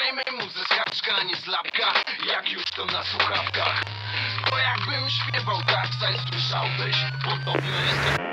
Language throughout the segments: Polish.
słuchajmy muzy z haczka, nie z lapka, jak już to na słuchawkach. To jakbym śpiewał Darkside, słyszałbyś, podobno jestem.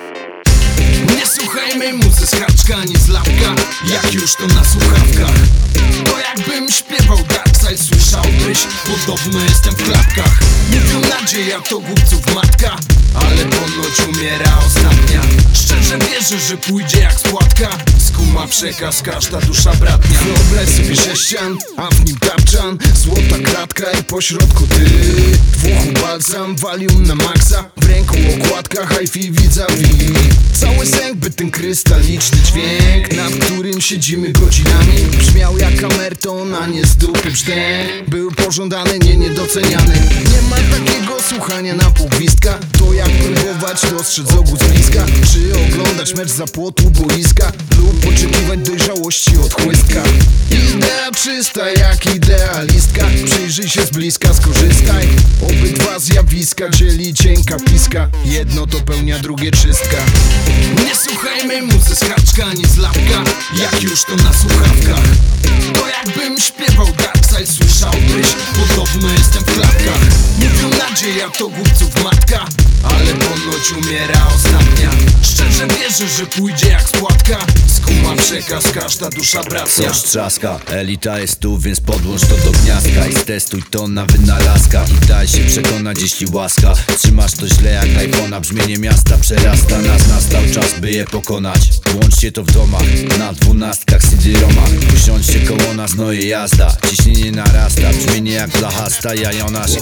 Nie słuchajmy muzy z haczka, nie z lapka, jak już to na słuchawkach. To jakbym śpiewał Darkside, słyszałbyś, podobno jestem w klapkach. Mówią nadzieja to głupców matka, ale ponoć umiera ostatnia. Szczerze wierzę, że pójdzie jak spłatka, skuma przekaz, każda dusza bratnia. Wyobraź sobie sześcian, a w nim tapczan, złota kratka i pośrodku ty. W uchu balsam, valium na maksa, w ręku okładka, hi-fi vis-a-vis. Cały sęk, by ten krystaliczny dźwięk, nad którym siedzimy godzinami, brzmiał jak kamerton, a nie z dupy brzdęk. Był pożądany, nie niedoceniany. Nie ma takiego słuchania na pół gwizdka. To jak próbować dostrzec ogód z bliska, czy oglądać mecz za płotu boiska, lub oczekiwać dojrzałości od chłystka. Idea czysta jak idealistka, przyjrzyj się z bliska, skorzystaj. Obydwa zjawiska dzieli cienka piska, jedno dopełnia drugie czystka. Nie słuchajmy muzy z haczka, nie z lapka, jak już to na słuchawkach. To jakbym śpiewał Darkside, słyszałbyś, podobno jestem w klapkach. Mówią nadzieja to głupców matka, ale ponoć umiera ostatnia. Szczerze wierzę, że pójdzie jak spłatka, skuma przekaz, każda dusza bratnia. Coś trzaska, elita jest tu, więc podłącz to do gniazdka i testuj to na wynalazka. I daj się przekonać, jeśli łaska. Trzymasz to źle jak iPhone'a, brzmienie miasta przerasta nas. Nastał czas, by je pokonać. Włączcie to w domach, na 12 CD-romach. Usiądźcie koło nas, no i jazda. Ciśnienie narasta, brzmienie jak blachasta, jajonasz.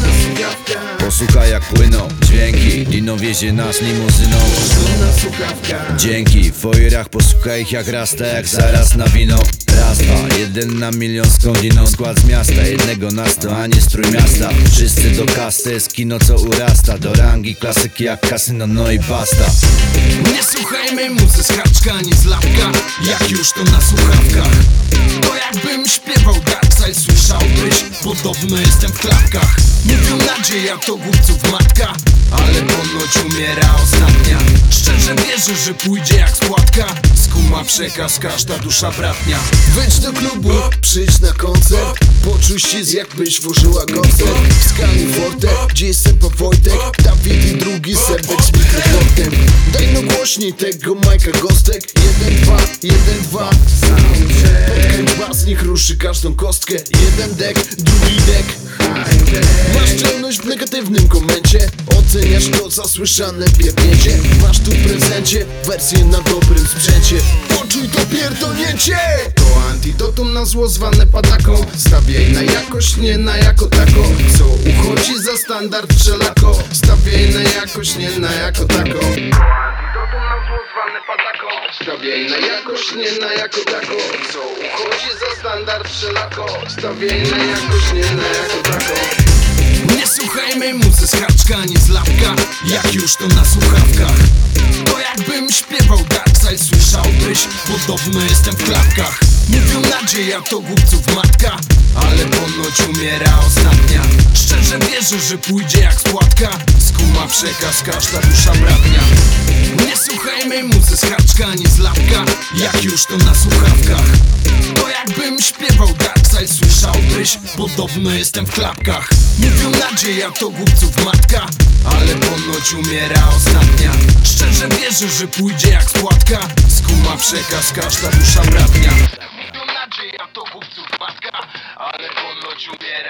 Posłuchaj jak płyną dźwięki, Dino wiezie nas limuzyną. Dzięki, w fojerach posłuchaj ich jak rasta, jak zaraz na wino. Raz, dwa, 1 na milion skądiną. Skład z miasta, jednego na 100, a nie strój miasta. Wszyscy do kasty, jest kino co urasta, do rangi klasyki jak kasyno, no i basta. Nie słuchajmy muzy z haczka, nie z lapka, jak już to na słuchawkach. To jakbym śpiewał Darkside, słyszałbyś, podobno jestem w klapkach. Mówią nadzieja to głupców matka, ale ponoć umiera ostatnia. Szczerze wierzę, że pójdzie jak spłatka, skuma przekaz, każda dusza bratnia. Wejdź do klubu, przyjdź na koncert, poczuj się jakbyś włożyła koncert. W skali forte, gdzie jest Sepa Wojtek, Dawid i drugi Sebek z mikrofonem. Daj no głośniej tego Majka Gostek. 1, 2, 1, 2 podkręć bas, niech ruszy każdą kostkę. Jeden dek, drugi dek. Masz czelność w negatywnym komencie, oceniasz to za słyszane pierdnięcie. Masz tu w prezencie wersję na dobrym sprzęcie, poczuj to pierdolnięcie. To antidotum na zło zwane padaką, stawiaj na jakość, nie na jako tako. Co uchodzi za standard wszelako, stawiaj na jakość, nie na jako tako. Antidotum na zło zwane padaką, stawiaj na jakość, nie na jako tako. Co uchodzi za standard wszelako, stawiaj na jakość, nie na jako tako. Nie słuchajmy muzy z haczka, nie z lapka, jak już to na słuchawkach. To jakbym śpiewał Darkside, słyszałbyś, podobno jestem w klapkach. Mówią nadzieja to głupców matka, ale ponoć umiera ostatnia. Szczerze wierzę, że pójdzie jak spłatka, skuma przekaz, każda dusza bratnia. Nie słuchajmy muzy z haczka, nie z lapka, jak już to na słuchawkach. To jakbym śpiewał Darkside, słyszałbyś, podobno jestem w klapkach. Mówią nadzieja to głupców matka, ale ponoć umiera ostatnia. Szczerze wierzę, że pójdzie jak spłatka, skuma przekaz, każda dusza bratnia. Mówią nadzieja to głupców matka, ale ponoć umiera